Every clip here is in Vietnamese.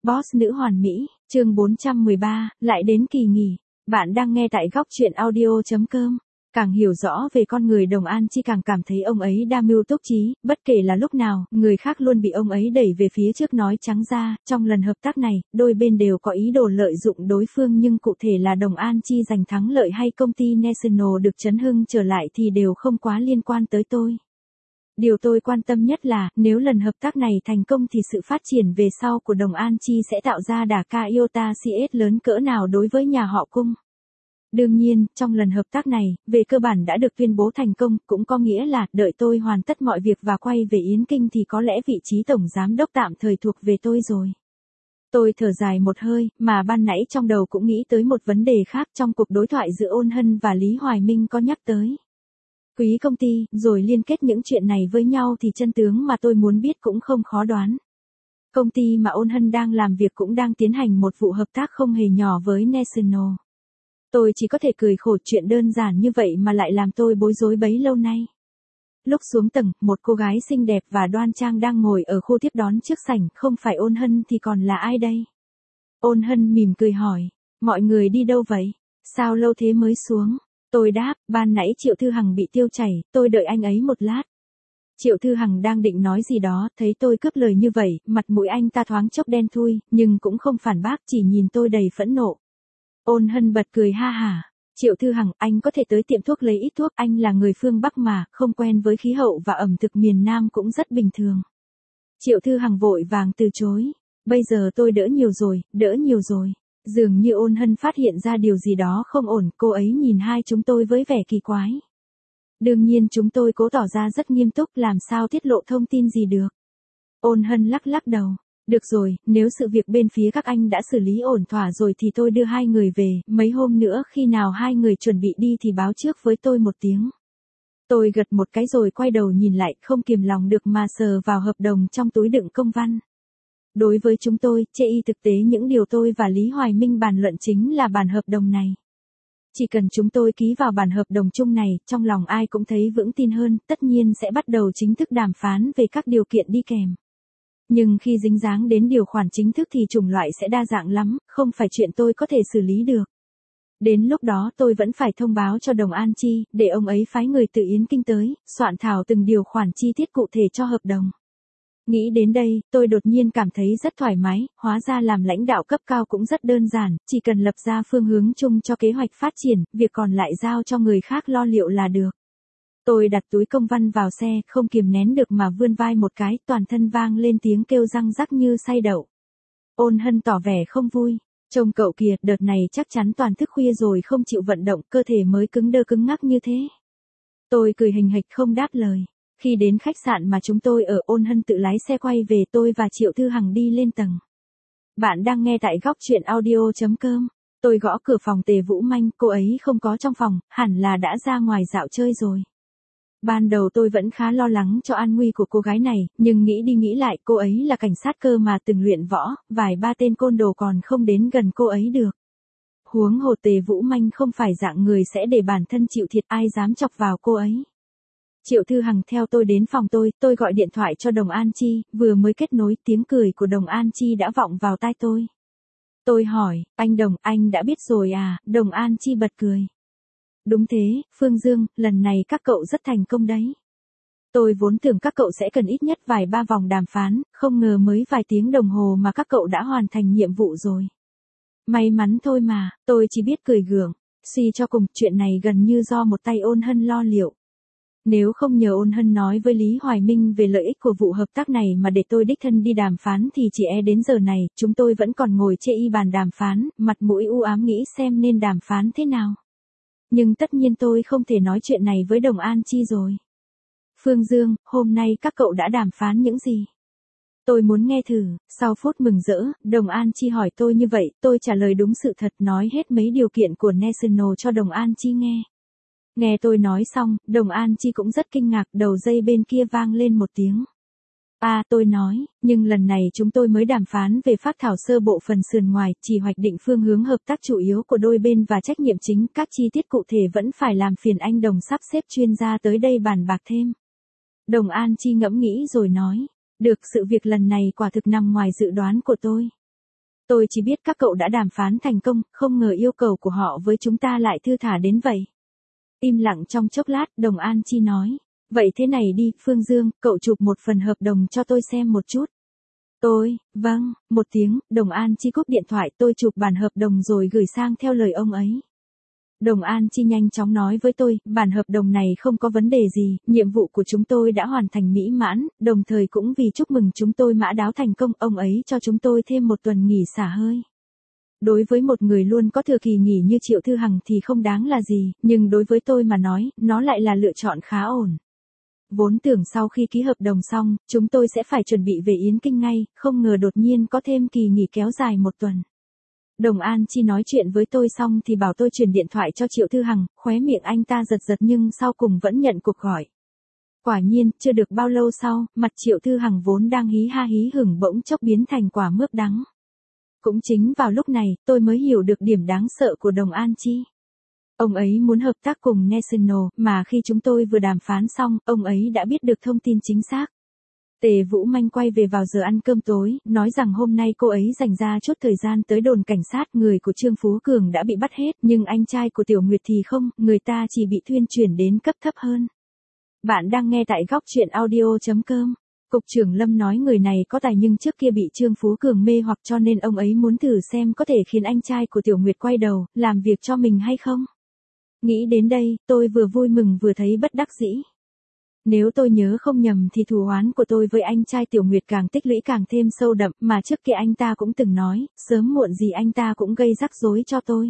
Boss nữ hoàn mỹ, chương 413, lại đến kỳ nghỉ. Bạn đang nghe tại góc chuyện audio.com. Càng hiểu rõ về con người Đồng An Chi càng cảm thấy ông ấy đa mưu túc trí, bất kể là lúc nào, người khác luôn bị ông ấy đẩy về phía trước nói trắng ra, trong lần hợp tác này, đôi bên đều có ý đồ lợi dụng đối phương nhưng cụ thể là Đồng An Chi giành thắng lợi hay công ty National được chấn hưng trở lại thì đều không quá liên quan tới tôi. Điều tôi quan tâm nhất là, nếu lần hợp tác này thành công thì sự phát triển về sau của Đồng An Chi sẽ tạo ra đà ca iota CS lớn cỡ nào đối với nhà họ Cung. Đương nhiên, trong lần hợp tác này, về cơ bản đã được tuyên bố thành công, cũng có nghĩa là, đợi tôi hoàn tất mọi việc và quay về Yến Kinh thì có lẽ vị trí tổng giám đốc tạm thời thuộc về tôi rồi. Tôi thở dài một hơi, mà ban nãy trong đầu cũng nghĩ tới một vấn đề khác trong cuộc đối thoại giữa Ôn Hân và Lý Hoài Minh có nhắc tới. Quý công ty, rồi liên kết những chuyện này với nhau thì chân tướng mà tôi muốn biết cũng không khó đoán. Công ty mà Ôn Hân đang làm việc cũng đang tiến hành một vụ hợp tác không hề nhỏ với National. Tôi chỉ có thể cười khổ chuyện đơn giản như vậy mà lại làm tôi bối rối bấy lâu nay. Lúc xuống tầng, một cô gái xinh đẹp và đoan trang đang ngồi ở khu tiếp đón trước sảnh, không phải Ôn Hân thì còn là ai đây? Ôn Hân mỉm cười hỏi, mọi người đi đâu vậy? Sao lâu thế mới xuống? Tôi đáp, ban nãy Triệu Thư Hằng bị tiêu chảy, tôi đợi anh ấy một lát. Triệu Thư Hằng đang định nói gì đó, thấy tôi cướp lời như vậy, mặt mũi anh ta thoáng chốc đen thui, nhưng cũng không phản bác, chỉ nhìn tôi đầy phẫn nộ. Ôn Hân bật cười ha hả. Triệu Thư Hằng, anh có thể tới tiệm thuốc lấy ít thuốc, anh là người phương Bắc mà, không quen với khí hậu và ẩm thực miền Nam cũng rất bình thường. Triệu Thư Hằng vội vàng từ chối. Bây giờ tôi đỡ nhiều rồi. Dường như Ôn Hân phát hiện ra điều gì đó không ổn, cô ấy nhìn hai chúng tôi với vẻ kỳ quái. Đương nhiên chúng tôi cố tỏ ra rất nghiêm túc, làm sao tiết lộ thông tin gì được. Ôn Hân lắc đầu. Được rồi, nếu sự việc bên phía các anh đã xử lý ổn thỏa rồi thì tôi đưa hai người về, mấy hôm nữa khi nào hai người chuẩn bị đi thì báo trước với tôi một tiếng. Tôi gật một cái rồi quay đầu nhìn lại, không kiềm lòng được mà sờ vào hợp đồng trong túi đựng công văn. Đối với chúng tôi, thực tế những điều tôi và Lý Hoài Minh bàn luận chính là bản hợp đồng này. Chỉ cần chúng tôi ký vào bản hợp đồng chung này, trong lòng ai cũng thấy vững tin hơn, tất nhiên sẽ bắt đầu chính thức đàm phán về các điều kiện đi kèm. Nhưng khi dính dáng đến điều khoản chính thức thì chủng loại sẽ đa dạng lắm, không phải chuyện tôi có thể xử lý được. Đến lúc đó tôi vẫn phải thông báo cho Đồng An Chi, để ông ấy phái người từ Yến Kinh tới, soạn thảo từng điều khoản chi tiết cụ thể cho hợp đồng. Nghĩ đến đây, tôi đột nhiên cảm thấy rất thoải mái, hóa ra làm lãnh đạo cấp cao cũng rất đơn giản, chỉ cần lập ra phương hướng chung cho kế hoạch phát triển, việc còn lại giao cho người khác lo liệu là được. Tôi đặt túi công văn vào xe, không kiềm nén được mà vươn vai một cái, toàn thân vang lên tiếng kêu răng rắc như xay đậu. Ôn Hân tỏ vẻ không vui. Trông cậu kìa, đợt này chắc chắn toàn thức khuya rồi không chịu vận động, cơ thể mới cứng đơ cứng ngắc như thế. Tôi cười hình hịch không đáp lời. Khi đến khách sạn mà chúng tôi ở, Ôn Hân tự lái xe quay về, tôi và Triệu Thư Hằng đi lên tầng. Bạn đang nghe tại góc chuyện audio.com. Tôi gõ cửa phòng Tề Vũ Manh, cô ấy không có trong phòng, hẳn là đã ra ngoài dạo chơi rồi. Ban đầu tôi vẫn khá lo lắng cho an nguy của cô gái này, nhưng nghĩ đi nghĩ lại, cô ấy là cảnh sát cơ mà từng luyện võ, vài ba tên côn đồ còn không đến gần cô ấy được. Huống hồ Tề Vũ Manh không phải dạng người sẽ để bản thân chịu thiệt, ai dám chọc vào cô ấy. Triệu Thư Hằng theo tôi đến phòng tôi gọi điện thoại cho Đồng An Chi, vừa mới kết nối, tiếng cười của Đồng An Chi đã vọng vào tai tôi. Tôi hỏi, anh Đồng, anh đã biết rồi à? Đồng An Chi bật cười. Đúng thế, Phương Dương, lần này các cậu rất thành công đấy. Tôi vốn tưởng các cậu sẽ cần ít nhất vài ba vòng đàm phán, không ngờ mới vài tiếng đồng hồ mà các cậu đã hoàn thành nhiệm vụ rồi. May mắn thôi mà, tôi chỉ biết cười gượng. Suy cho cùng, chuyện này gần như do một tay Ôn Hân lo liệu. Nếu không nhờ Ôn Hân nói với Lý Hoài Minh về lợi ích của vụ hợp tác này mà để tôi đích thân đi đàm phán thì chỉ đến giờ này, chúng tôi vẫn còn ngồi bàn đàm phán, mặt mũi u ám nghĩ xem nên đàm phán thế nào. Nhưng tất nhiên tôi không thể nói chuyện này với Đồng An Chi rồi. Phương Dương, hôm nay các cậu đã đàm phán những gì? Tôi muốn nghe thử. Sau phút mừng rỡ, Đồng An Chi hỏi tôi như vậy, tôi trả lời đúng sự thật, nói hết mấy điều kiện của National cho Đồng An Chi nghe. Nghe tôi nói xong, Đồng An Chi cũng rất kinh ngạc, đầu dây bên kia vang lên một tiếng. Tôi nói, nhưng lần này chúng tôi mới đàm phán về phác thảo sơ bộ phần sườn ngoài, chỉ hoạch định phương hướng hợp tác chủ yếu của đôi bên và trách nhiệm chính, các chi tiết cụ thể vẫn phải làm phiền anh Đồng sắp xếp chuyên gia tới đây bàn bạc thêm. Đồng An Chi ngẫm nghĩ rồi nói, được, sự việc lần này quả thực nằm ngoài dự đoán của tôi. Tôi chỉ biết các cậu đã đàm phán thành công, không ngờ yêu cầu của họ với chúng ta lại thư thả đến vậy. Im lặng trong chốc lát, Đồng An Chi nói. Vậy thế này đi, Phương Dương, cậu chụp một phần hợp đồng cho tôi xem một chút. Vâng, một tiếng, Đồng An Chi cúp điện thoại, tôi chụp bản hợp đồng rồi gửi sang theo lời ông ấy. Đồng An Chi nhanh chóng nói với tôi, bản hợp đồng này không có vấn đề gì, nhiệm vụ của chúng tôi đã hoàn thành mỹ mãn, đồng thời cũng vì chúc mừng chúng tôi mã đáo thành công, ông ấy cho chúng tôi thêm một tuần nghỉ xả hơi. Đối với một người luôn có thừa kỳ nghỉ như Triệu Thư Hằng thì không đáng là gì, nhưng đối với tôi mà nói, nó lại là lựa chọn khá ổn. Vốn tưởng sau khi ký hợp đồng xong, chúng tôi sẽ phải chuẩn bị về Yến Kinh ngay, không ngờ đột nhiên có thêm kỳ nghỉ kéo dài một tuần. Đồng An Chi nói chuyện với tôi xong thì bảo tôi chuyển điện thoại cho Triệu Thư Hằng, khóe miệng anh ta giật giật nhưng sau cùng vẫn nhận cuộc gọi. Quả nhiên, chưa được bao lâu sau, mặt Triệu Thư Hằng vốn đang hí ha hí hửng bỗng chốc biến thành quả mướp đắng. Cũng chính vào lúc này, tôi mới hiểu được điểm đáng sợ của Đồng An Chi. Ông ấy muốn hợp tác cùng National, mà khi chúng tôi vừa đàm phán xong, ông ấy đã biết được thông tin chính xác. Tề Vũ Manh quay về vào giờ ăn cơm tối, nói rằng hôm nay cô ấy dành ra chút thời gian tới đồn cảnh sát, người của Trương Phú Cường đã bị bắt hết, nhưng anh trai của Tiểu Nguyệt thì không, người ta chỉ bị thuyên chuyển đến cấp thấp hơn. Bạn đang nghe tại góc truyện audio.com. Cục trưởng Lâm nói người này có tài nhưng trước kia bị Trương Phú Cường mê hoặc cho nên ông ấy muốn thử xem có thể khiến anh trai của Tiểu Nguyệt quay đầu, làm việc cho mình hay không. Nghĩ đến đây, tôi vừa vui mừng vừa thấy bất đắc dĩ. Nếu tôi nhớ không nhầm thì thù oán của tôi với anh trai Tiểu Nguyệt càng tích lũy càng thêm sâu đậm, mà trước kia anh ta cũng từng nói, sớm muộn gì anh ta cũng gây rắc rối cho tôi.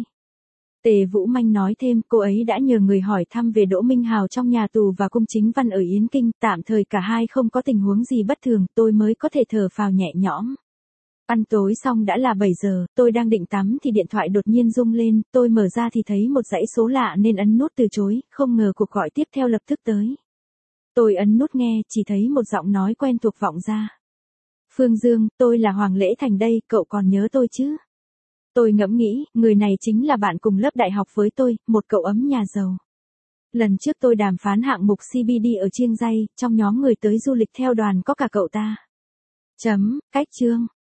Tề Vũ Manh nói thêm, cô ấy đã nhờ người hỏi thăm về Đỗ Minh Hào trong nhà tù và cung chính văn ở Yến Kinh, tạm thời cả hai không có tình huống gì bất thường, tôi mới có thể thở phào nhẹ nhõm. Ăn tối xong đã là 7 giờ, tôi đang định tắm thì điện thoại đột nhiên rung lên, tôi mở ra thì thấy một dãy số lạ nên ấn nút từ chối, không ngờ cuộc gọi tiếp theo lập tức tới. Tôi ấn nút nghe, chỉ thấy một giọng nói quen thuộc vọng ra. Phương Dương, tôi là Hoàng Lễ Thành đây, cậu còn nhớ tôi chứ? Tôi ngẫm nghĩ, người này chính là bạn cùng lớp đại học với tôi, một cậu ấm nhà giàu. Lần trước tôi đàm phán hạng mục CBD ở Chiêng Ray, trong nhóm người tới du lịch theo đoàn có cả cậu ta. Cách chương.